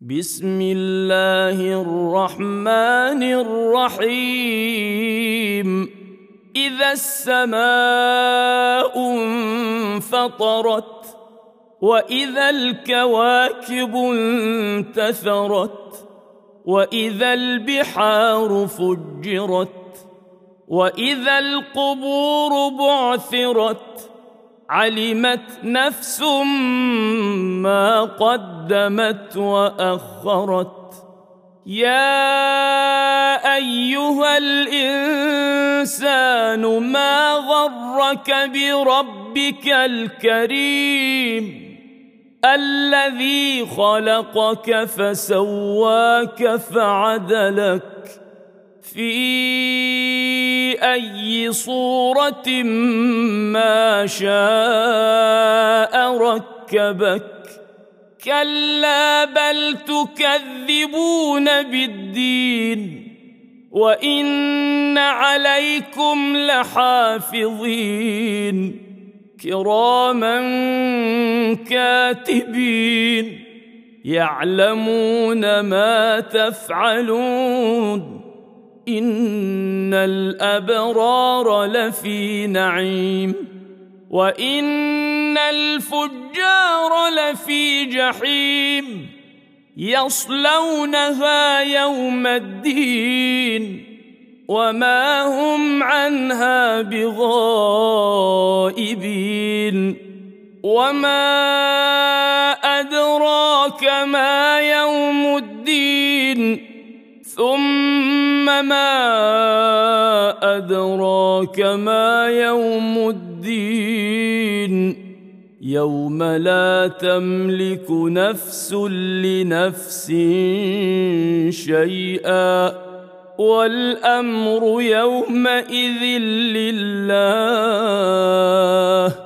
بسم الله الرحمن الرحيم. إذا السماء انفطرت وإذا الكواكب انتثرت وإذا البحار فجرت وإذا القبور بعثرت علمت نفس ما قدمت وأخرت. يا أيها الإنسان ما غرك بربك الكريم الذي خلقك فسواك فعدلك في أي صورة ما شاء ركبك. كلا بل تكذبون بالدين وإن عليكم لحافظين كراما كاتبين يعلمون ما تفعلون. إن الأبرار لفي نعيم وإن الفجار لفي جحيم يصلونها يوم الدين وما هم عنها بغائبين. وما أدراك ما يوم الدين ثم ما أدراك ما يوم الدين يوم لا تملك نفس لنفس شيئا والأمر يومئذ لله.